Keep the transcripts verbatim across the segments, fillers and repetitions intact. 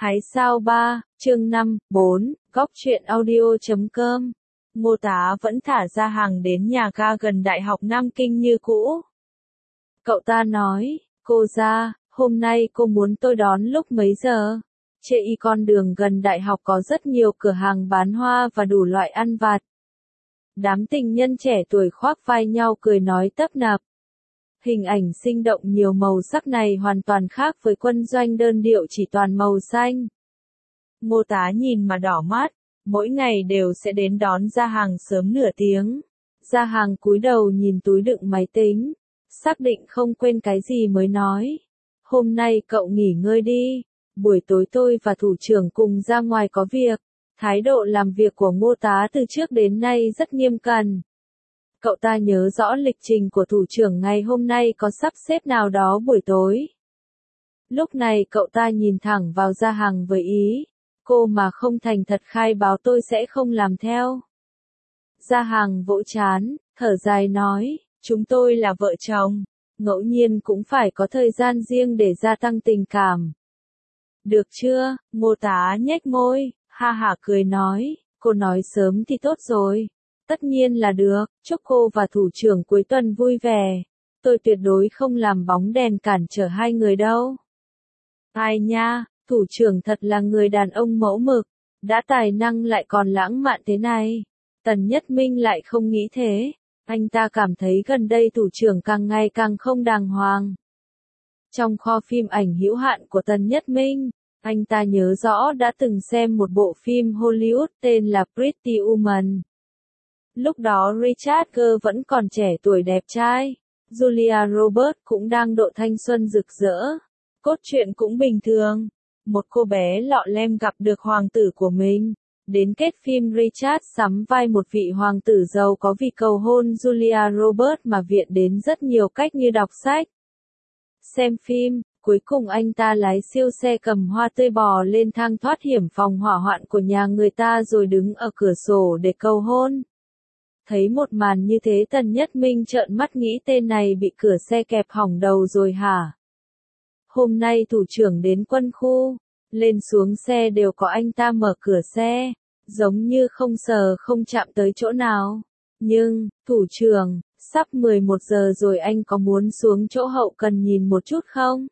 Hái sao ba, chương năm, bốn, góc truyện audio chấm com. Ngô Tá vẫn thả Gia Hằng đến nhà ga gần Đại học Nam Kinh như cũ. Cậu ta nói, cô Gia, hôm nay cô muốn tôi đón lúc mấy giờ? Trên con đường gần đại học có rất nhiều cửa hàng bán hoa và đủ loại ăn vặt. Đám tình nhân trẻ tuổi khoác vai nhau cười nói tấp nập. Hình ảnh sinh động nhiều màu sắc này hoàn toàn khác với quân doanh đơn điệu chỉ toàn màu xanh. Ngô Tá nhìn mà đỏ mắt, mỗi ngày đều sẽ đến đón Gia Hằng sớm nửa tiếng. Gia Hằng cúi đầu nhìn túi đựng máy tính, xác định không quên cái gì mới nói. Hôm nay cậu nghỉ ngơi đi, buổi tối tôi và thủ trưởng cùng ra ngoài có việc. Thái độ làm việc của Ngô Tá từ trước đến nay rất nghiêm cẩn. Cậu ta nhớ rõ lịch trình của thủ trưởng ngày hôm nay có sắp xếp nào đó buổi tối. Lúc này cậu ta nhìn thẳng vào Gia Hằng với ý, cô mà không thành thật khai báo tôi sẽ không làm theo. Gia Hằng vỗ trán, thở dài nói, chúng tôi là vợ chồng, ngẫu nhiên cũng phải có thời gian riêng để gia tăng tình cảm. Được chưa? Ngô Tá nhếch môi, ha hả cười nói, cô nói sớm thì tốt rồi. Tất nhiên là được, chúc cô và thủ trưởng cuối tuần vui vẻ. Tôi tuyệt đối không làm bóng đèn cản trở hai người đâu. Ai nha, thủ trưởng thật là người đàn ông mẫu mực, đã tài năng lại còn lãng mạn thế này. Tần Nhất Minh lại không nghĩ thế, anh ta cảm thấy gần đây thủ trưởng càng ngày càng không đàng hoàng. Trong kho phim ảnh hữu hạn của Tần Nhất Minh, anh ta nhớ rõ đã từng xem một bộ phim Hollywood tên là Pretty Woman. Lúc đó Richard Gere vẫn còn trẻ tuổi đẹp trai, Julia Roberts cũng đang độ thanh xuân rực rỡ. Cốt truyện cũng bình thường, một cô bé lọ lem gặp được hoàng tử của mình. Đến kết phim Richard sắm vai một vị hoàng tử giàu có vì cầu hôn Julia Roberts mà viện đến rất nhiều cách như đọc sách, xem phim. Cuối cùng anh ta lái siêu xe cầm hoa tươi bò lên thang thoát hiểm phòng hỏa hoạn của nhà người ta rồi đứng ở cửa sổ để cầu hôn. Thấy một màn như thế Tần Nhất Minh trợn mắt nghĩ tên này bị cửa xe kẹp hỏng đầu rồi hả? Hôm nay thủ trưởng đến quân khu, lên xuống xe đều có anh ta mở cửa xe, giống như không sờ không chạm tới chỗ nào. Nhưng, thủ trưởng, sắp mười một giờ rồi anh có muốn xuống chỗ hậu cần nhìn một chút không?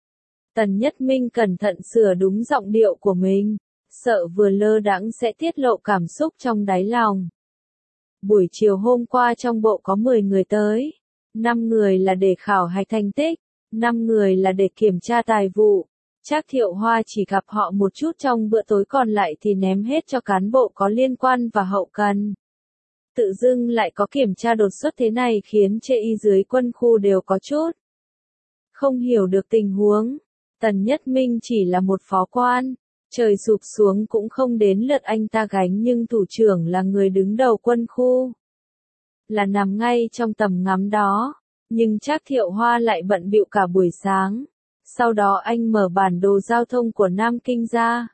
Tần Nhất Minh cẩn thận sửa đúng giọng điệu của mình, sợ vừa lơ đãng sẽ tiết lộ cảm xúc trong đáy lòng. Buổi chiều hôm qua trong bộ có mười người tới, năm người là để khảo hạch thành tích, năm người là để kiểm tra tài vụ. Trác Thiệu Hoa chỉ gặp họ một chút trong bữa tối còn lại thì ném hết cho cán bộ có liên quan và hậu cần. Tự dưng lại có kiểm tra đột xuất thế này khiến chê y dưới quân khu đều có chút không hiểu được tình huống. Tần Nhất Minh chỉ là một phó quan, trời sụp xuống cũng không đến lượt anh ta gánh, nhưng thủ trưởng là người đứng đầu quân khu, là nằm ngay trong tầm ngắm đó. Nhưng Trác Thiệu Hoa lại bận bịu cả buổi sáng. Sau đó anh mở bản đồ giao thông của Nam Kinh ra,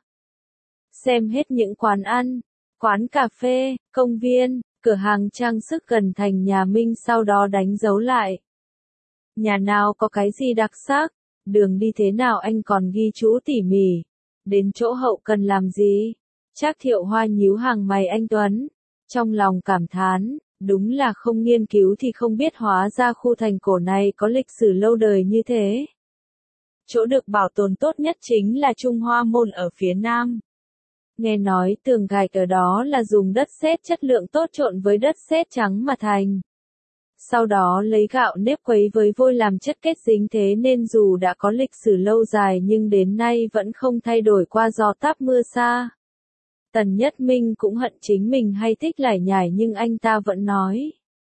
xem hết những quán ăn, quán cà phê, công viên, cửa hàng trang sức gần thành nhà Minh, sau đó đánh dấu lại. Nhà nào có cái gì đặc sắc, đường đi thế nào anh còn ghi chú tỉ mỉ. Đến chỗ hậu cần làm gì? Trác Thiệu Hoa nhíu hàng mày anh Tuấn, trong lòng cảm thán, đúng là không nghiên cứu thì không biết hóa ra khu thành cổ này có lịch sử lâu đời như thế. Chỗ được bảo tồn tốt nhất chính là Trung Hoa Môn ở phía nam. Nghe nói tường gạch ở đó là dùng đất sét chất lượng tốt trộn với đất sét trắng mà thành. Sau đó lấy gạo nếp quấy với vôi làm chất kết dính, thế nên dù đã có lịch sử lâu dài nhưng đến nay vẫn không thay đổi qua gió táp mưa xa. Tần Nhất Minh cũng hận chính mình hay thích lải nhải nhưng anh ta vẫn nói.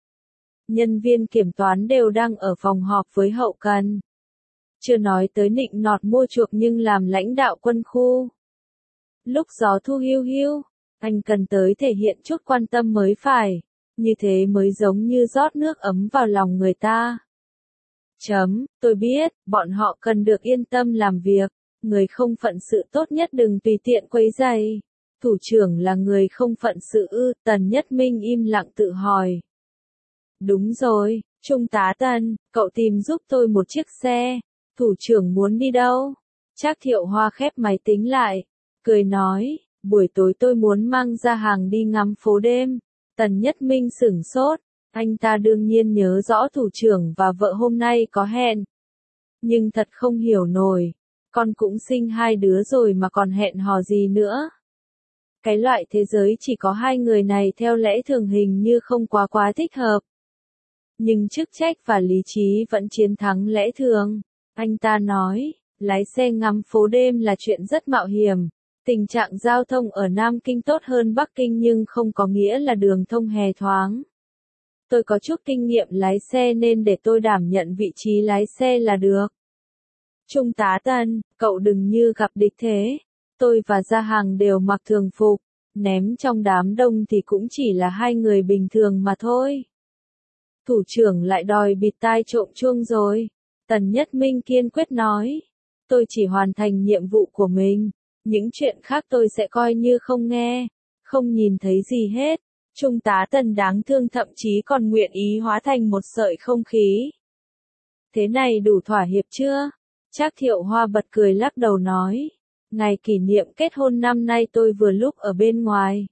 Nhân viên kiểm toán đều đang ở phòng họp với hậu cần. Chưa nói tới nịnh nọt mua chuộc nhưng làm lãnh đạo quân khu. Lúc gió thu hiu hiu, anh cần tới thể hiện chút quan tâm mới phải. Như thế mới giống như rót nước ấm vào lòng người ta. Chấm, tôi biết, bọn họ cần được yên tâm làm việc. Người không phận sự tốt nhất đừng tùy tiện quấy rầy. Thủ trưởng là người không phận sự ư? Tần Nhất Minh im lặng tự hỏi. Đúng rồi, Trung tá Tần, cậu tìm giúp tôi một chiếc xe. Thủ trưởng muốn đi đâu? Trác Thiệu Hoa khép máy tính lại, cười nói, buổi tối tôi muốn mang Gia Hàng đi ngắm phố đêm. Tần Nhất Minh sửng sốt, anh ta đương nhiên nhớ rõ thủ trưởng và vợ hôm nay có hẹn. Nhưng thật không hiểu nổi, con cũng sinh hai đứa rồi mà còn hẹn hò gì nữa. Cái loại thế giới chỉ có hai người này theo lẽ thường hình như không quá quá thích hợp. Nhưng chức trách và lý trí vẫn chiến thắng lẽ thường. Anh ta nói, lái xe ngắm phố đêm là chuyện rất mạo hiểm. Tình trạng giao thông ở Nam Kinh tốt hơn Bắc Kinh nhưng không có nghĩa là đường thông hè thoáng. Tôi có chút kinh nghiệm lái xe nên để tôi đảm nhận vị trí lái xe là được. Trung tá Tần, cậu đừng như gặp địch thế. Tôi và Gia Hàng đều mặc thường phục, ném trong đám đông thì cũng chỉ là hai người bình thường mà thôi. Thủ trưởng lại đòi bịt tai trộm chuông rồi. Tần Nhất Minh kiên quyết nói. Tôi chỉ hoàn thành nhiệm vụ của mình. Những chuyện khác tôi sẽ coi như không nghe, không nhìn thấy gì hết. Trung tá Tần đáng thương thậm chí còn nguyện ý hóa thành một sợi không khí. Thế này đủ thỏa hiệp chưa? Trác Thiệu Hoa bật cười lắc đầu nói. Ngày kỷ niệm kết hôn năm nay tôi vừa lúc ở bên ngoài.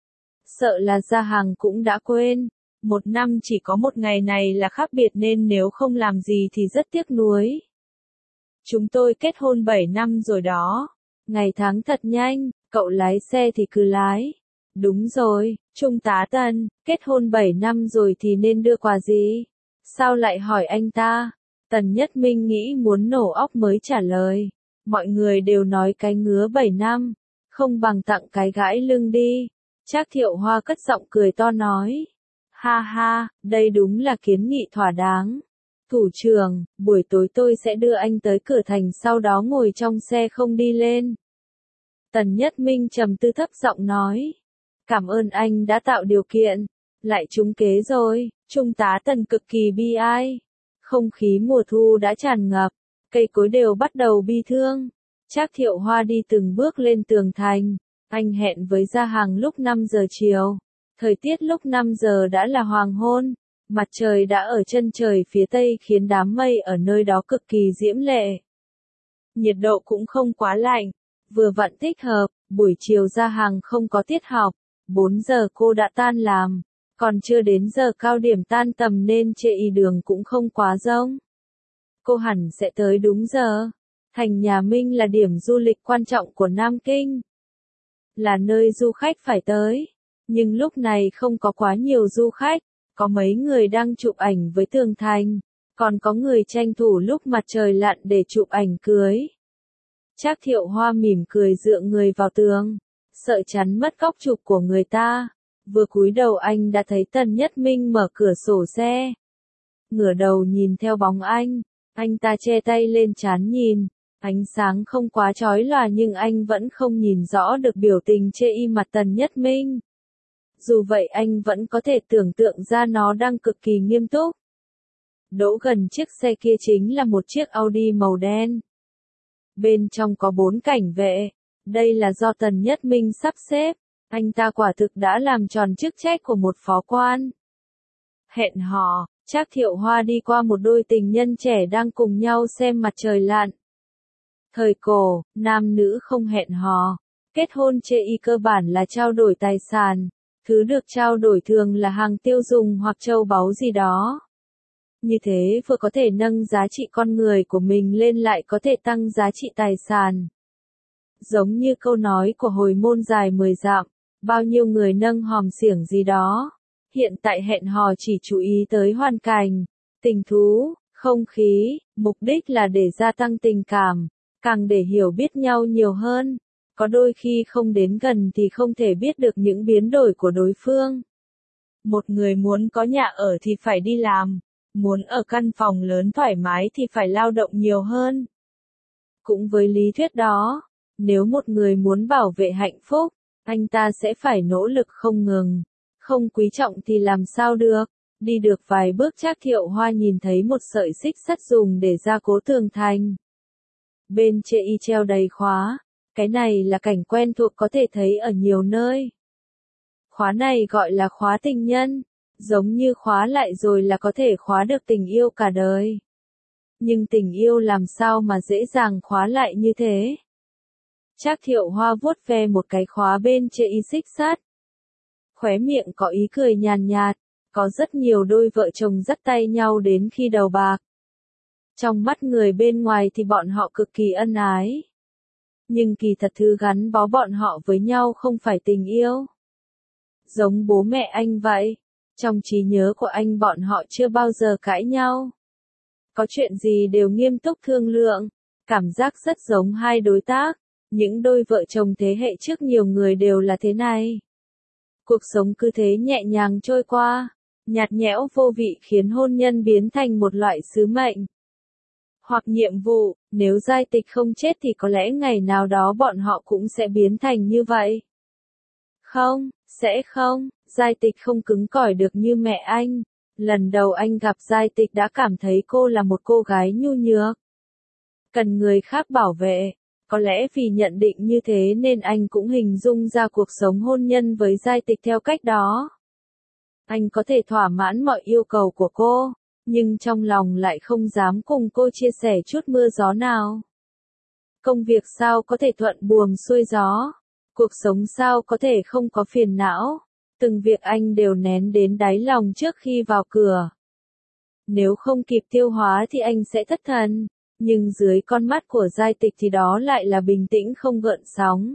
Sợ là Gia Hàng cũng đã quên. Một năm chỉ có một ngày này là khác biệt nên nếu không làm gì thì rất tiếc nuối. Chúng tôi kết hôn bảy năm rồi đó. Ngày tháng thật nhanh, cậu lái xe thì cứ lái. Đúng rồi, Trung tá Tần, kết hôn bảy năm rồi thì nên đưa quà gì? Sao lại hỏi anh ta? Tần Nhất Minh nghĩ muốn nổ óc mới trả lời. Mọi người đều nói cái ngứa bảy năm, không bằng tặng cái gãi lưng đi. Trác Thiệu Hoa cất giọng cười to nói. Ha ha, đây đúng là kiến nghị thỏa đáng. Thủ trưởng, buổi tối tôi sẽ đưa anh tới cửa thành sau đó ngồi trong xe không đi lên. Tần Nhất Minh trầm tư thấp giọng nói. Cảm ơn anh đã tạo điều kiện. Lại trúng kế rồi, Trung tá Tần cực kỳ bi ai. Không khí mùa thu đã tràn ngập, cây cối đều bắt đầu bi thương. Trác Thiệu Hoa đi từng bước lên tường thành. Anh hẹn với Gia Hàng lúc năm giờ chiều. Thời tiết lúc năm giờ đã là hoàng hôn. Mặt trời đã ở chân trời phía tây khiến đám mây ở nơi đó cực kỳ diễm lệ. Nhiệt độ cũng không quá lạnh, vừa vặn thích hợp. Buổi chiều Gia Hàng không có tiết học. bốn giờ cô đã tan làm. Còn chưa đến giờ cao điểm tan tầm nên chệ y đường cũng không quá rông. Cô hẳn sẽ tới đúng giờ. Thành Nhà Minh là điểm du lịch quan trọng của Nam Kinh. Là nơi du khách phải tới. Nhưng lúc này không có quá nhiều du khách. Có mấy người đang chụp ảnh với tường thành. Còn có người tranh thủ lúc mặt trời lặn để chụp ảnh cưới. Trác Thiệu Hoa mỉm cười dựa người vào tường. Sợ chắn mất góc chụp của người ta. Vừa cúi đầu anh đã thấy Tần Nhất Minh mở cửa sổ xe. Ngửa đầu nhìn theo bóng anh, anh ta che tay lên trán nhìn. Ánh sáng không quá chói lòa nhưng anh vẫn không nhìn rõ được biểu tình chê y mặt Tần Nhất Minh. Dù vậy anh vẫn có thể tưởng tượng ra nó đang cực kỳ nghiêm túc. Đỗ gần chiếc xe kia chính là một chiếc Audi màu đen. Bên trong có bốn cảnh vệ. Đây là do Tần Nhất Minh sắp xếp. Anh ta quả thực đã làm tròn chức trách của một phó quan. Hẹn hò, Trác Thiệu Hoa đi qua một đôi tình nhân trẻ đang cùng nhau xem mặt trời lặn. Thời cổ, nam nữ không hẹn hò. Kết hôn chê y cơ bản là trao đổi tài sản. Thứ được trao đổi thường là hàng tiêu dùng hoặc châu báu gì đó. Như thế vừa có thể nâng giá trị con người của mình lên lại có thể tăng giá trị tài sản. Giống như câu nói của hồi môn dài mười dặm, bao nhiêu người nâng hòm xiểng gì đó. Hiện tại hẹn hò chỉ chú ý tới hoàn cảnh, tình thú, không khí, mục đích là để gia tăng tình cảm, càng để hiểu biết nhau nhiều hơn. Có đôi khi không đến gần thì không thể biết được những biến đổi của đối phương. Một người muốn có nhà ở thì phải đi làm, muốn ở căn phòng lớn thoải mái thì phải lao động nhiều hơn. Cũng với lý thuyết đó, nếu một người muốn bảo vệ hạnh phúc, anh ta sẽ phải nỗ lực không ngừng. Không quý trọng thì làm sao được. Đi được vài bước Trác Thiệu Hoa nhìn thấy một sợi xích sắt dùng để gia cố tường thành. Bên chệ y treo đầy khóa. Cái này là cảnh quen thuộc có thể thấy ở nhiều nơi. Khóa này gọi là khóa tình nhân. Giống như khóa lại rồi là có thể khóa được tình yêu cả đời. Nhưng tình yêu làm sao mà dễ dàng khóa lại như thế? Trác Thiệu Hoa vuốt ve một cái khóa bên trên y xích sắt. Khóe miệng có ý cười nhàn nhạt, có rất nhiều đôi vợ chồng dắt tay nhau đến khi đầu bạc. Trong mắt người bên ngoài thì bọn họ cực kỳ ân ái. Nhưng kỳ thật thứ gắn bó bọn họ với nhau không phải tình yêu. Giống bố mẹ anh vậy, trong trí nhớ của anh bọn họ chưa bao giờ cãi nhau. Có chuyện gì đều nghiêm túc thương lượng, cảm giác rất giống hai đối tác. Những đôi vợ chồng thế hệ trước nhiều người đều là thế này. Cuộc sống cứ thế nhẹ nhàng trôi qua, nhạt nhẽo vô vị khiến hôn nhân biến thành một loại sứ mệnh. Hoặc nhiệm vụ, nếu Giai Tịch không chết thì có lẽ ngày nào đó bọn họ cũng sẽ biến thành như vậy. Không, sẽ không, Giai Tịch không cứng cỏi được như mẹ anh. Lần đầu anh gặp Giai Tịch đã cảm thấy cô là một cô gái nhu nhược. Cần người khác bảo vệ. Có lẽ vì nhận định như thế nên anh cũng hình dung ra cuộc sống hôn nhân với Giai Tịch theo cách đó. Anh có thể thỏa mãn mọi yêu cầu của cô, nhưng trong lòng lại không dám cùng cô chia sẻ chút mưa gió nào. Công việc sao có thể thuận buồm xuôi gió, cuộc sống sao có thể không có phiền não, từng việc anh đều nén đến đáy lòng trước khi vào cửa. Nếu không kịp tiêu hóa thì anh sẽ thất thần. Nhưng dưới con mắt của Giai Tịch thì đó lại là bình tĩnh không gợn sóng.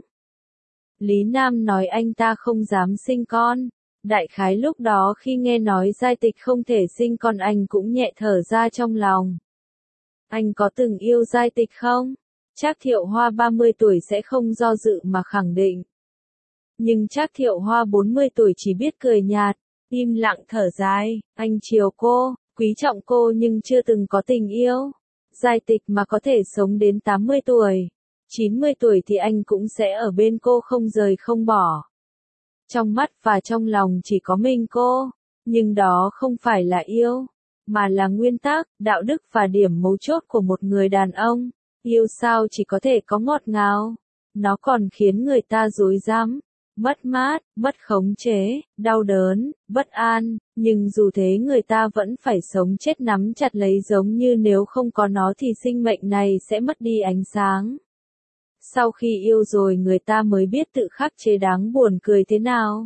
Lý Nam nói anh ta không dám sinh con. Đại khái lúc đó khi nghe nói Giai Tịch không thể sinh con anh cũng nhẹ thở ra trong lòng. Anh có từng yêu Giai Tịch không? Trác Thiệu Hoa ba mươi tuổi sẽ không do dự mà khẳng định. Nhưng Trác Thiệu Hoa bốn mươi tuổi chỉ biết cười nhạt, im lặng thở dài. Anh chiều cô, quý trọng cô nhưng chưa từng có tình yêu. Giai Tịch mà có thể sống đến tám mươi tuổi, chín mươi tuổi thì anh cũng sẽ ở bên cô không rời không bỏ. Trong mắt và trong lòng chỉ có mình cô, nhưng đó không phải là yêu, mà là nguyên tắc, đạo đức và điểm mấu chốt của một người đàn ông. Yêu sao chỉ có thể có ngọt ngào, nó còn khiến người ta rối rắm, mất mát, mất khống chế, đau đớn, bất an, nhưng dù thế người ta vẫn phải sống chết nắm chặt lấy giống như nếu không có nó thì sinh mệnh này sẽ mất đi ánh sáng. Sau khi yêu rồi người ta mới biết tự khắc chế đáng buồn cười thế nào.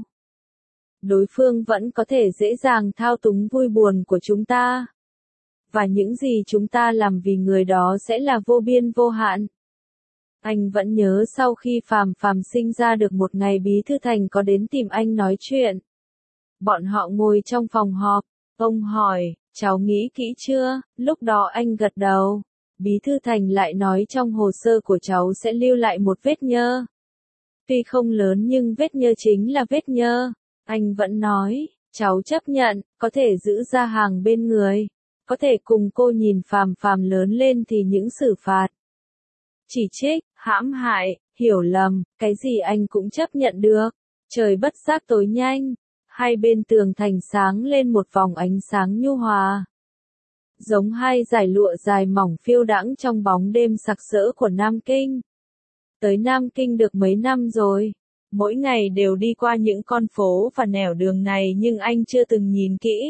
Đối phương vẫn có thể dễ dàng thao túng vui buồn của chúng ta. Và những gì chúng ta làm vì người đó sẽ là vô biên vô hạn. Anh vẫn nhớ sau khi Phàm Phàm sinh ra được một ngày Bí Thư Thành có đến tìm anh nói chuyện. Bọn họ ngồi trong phòng họp, ông hỏi, cháu nghĩ kỹ chưa? Lúc đó anh gật đầu. Bí Thư Thành lại nói trong hồ sơ của cháu sẽ lưu lại một vết nhơ. Tuy không lớn nhưng vết nhơ chính là vết nhơ. Anh vẫn nói, cháu chấp nhận, có thể giữ ra hàng bên người. Có thể cùng cô nhìn Phàm Phàm lớn lên thì những xử phạt, chỉ trích, hãm hại, hiểu lầm, cái gì anh cũng chấp nhận được. Trời bất giác tối nhanh, hai bên tường thành sáng lên một vòng ánh sáng nhu hòa. Giống hai dải lụa dài mỏng phiêu đãng trong bóng đêm sặc sỡ của Nam Kinh. Tới Nam Kinh được mấy năm rồi, mỗi ngày đều đi qua những con phố và nẻo đường này nhưng anh chưa từng nhìn kỹ.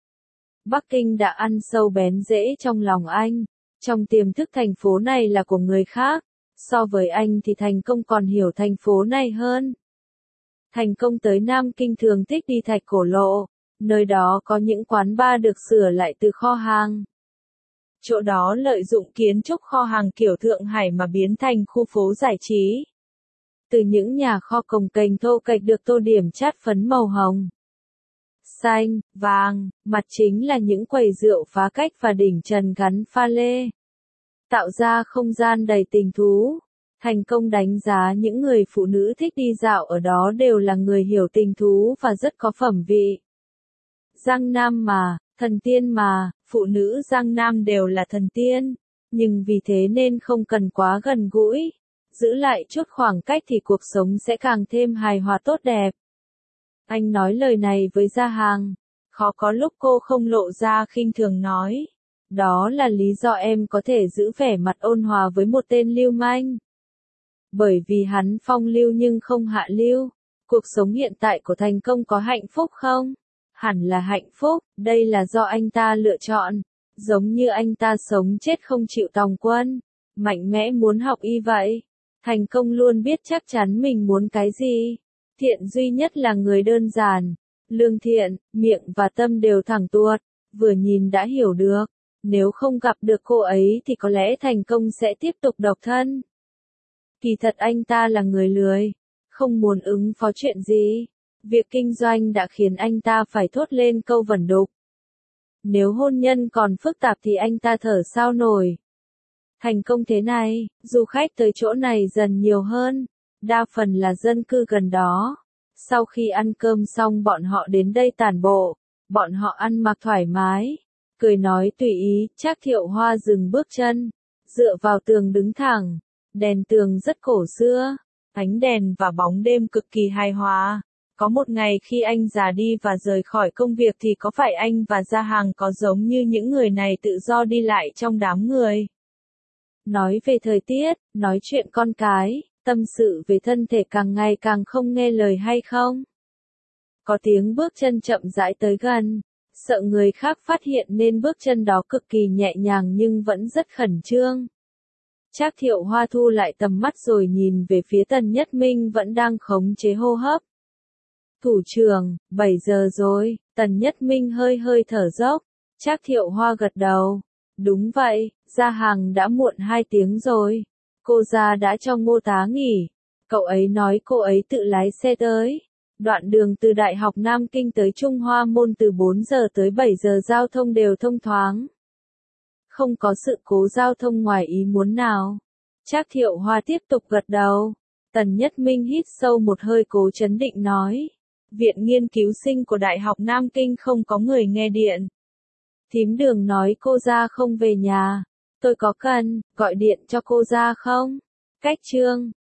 Bắc Kinh đã ăn sâu bén rễ trong lòng anh. Trong tiềm thức thành phố này là của người khác, so với anh thì Thành Công còn hiểu thành phố này hơn. Thành Công tới Nam Kinh thường thích đi Thạch Cổ Lộ, nơi đó có những quán bar được sửa lại từ kho hàng. Chỗ đó lợi dụng kiến trúc kho hàng kiểu Thượng Hải mà biến thành khu phố giải trí. Từ những nhà kho cồng kềnh thô kệch được tô điểm chát phấn màu hồng, xanh, vàng, mặt chính là những quầy rượu phá cách và đỉnh trần gắn pha lê. Tạo ra không gian đầy tình thú. Thành Công đánh giá những người phụ nữ thích đi dạo ở đó đều là người hiểu tình thú và rất có phẩm vị. Giang Nam mà, thần tiên mà, phụ nữ Giang Nam đều là thần tiên. Nhưng vì thế nên không cần quá gần gũi. Giữ lại chút khoảng cách thì cuộc sống sẽ càng thêm hài hòa tốt đẹp. Anh nói lời này với Gia Hàng. Khó có lúc cô không lộ ra khinh thường nói. Đó là lý do em có thể giữ vẻ mặt ôn hòa với một tên lưu manh. Bởi vì hắn phong lưu nhưng không hạ lưu. Cuộc sống hiện tại của Thành Công có hạnh phúc không? Hẳn là hạnh phúc, đây là do anh ta lựa chọn. giống như anh ta sống chết không chịu tòng quân, mạnh mẽ muốn học y vậy. Thành công luôn biết chắc chắn mình muốn cái gì. Thiện duy nhất là người đơn giản, lương thiện, miệng và tâm đều thẳng tuột, vừa nhìn đã hiểu được. Nếu không gặp được cô ấy thì có lẽ Thành Công sẽ tiếp tục độc thân. Kỳ thật anh ta là người lười, không muốn ứng phó chuyện gì. Việc kinh doanh đã khiến anh ta phải thốt lên câu vẩn đục. Nếu hôn nhân còn phức tạp thì anh ta thở sao nổi. Thành Công thế này, du khách tới chỗ này dần nhiều hơn, đa phần là dân cư gần đó. Sau khi ăn cơm xong bọn họ đến đây tản bộ, bọn họ ăn mặc thoải mái, cười nói tùy ý. Trác Thiệu Hoa dừng bước chân, dựa vào tường đứng thẳng, đèn tường rất cổ xưa, ánh đèn và bóng đêm cực kỳ hài hòa. Có một ngày khi anh già đi và rời khỏi công việc thì có phải anh và Gia Hàng có giống như những người này tự do đi lại trong đám người? Nói về thời tiết, nói chuyện con cái, tâm sự về thân thể càng ngày càng không nghe lời hay không? Có tiếng bước chân chậm rãi tới gần, sợ người khác phát hiện nên bước chân đó cực kỳ nhẹ nhàng nhưng vẫn rất khẩn trương. Trác Thiệu Hoa thu lại tầm mắt rồi nhìn về phía Tần Nhất Minh vẫn đang khống chế hô hấp. Thủ trưởng, bảy giờ rồi, Tần Nhất Minh hơi hơi thở dốc. Trác Thiệu Hoa gật đầu. Đúng vậy, Gia Hàng đã muộn hai tiếng rồi. Cô Gia đã cho Ngô tá nghỉ. Cậu ấy nói cô ấy tự lái xe tới. Đoạn đường từ Đại học Nam Kinh tới Trung Hoa Môn từ bốn giờ tới bảy giờ giao thông đều thông thoáng. Không có sự cố giao thông ngoài ý muốn nào. Trác Thiệu Hoa tiếp tục gật đầu. Tần Nhất Minh hít sâu một hơi cố trấn định nói. Viện nghiên cứu sinh của Đại học Nam Kinh không có người nghe điện. Thím Đường nói cô Gia không về nhà. Tôi có cần gọi điện cho cô Gia không? Cách chương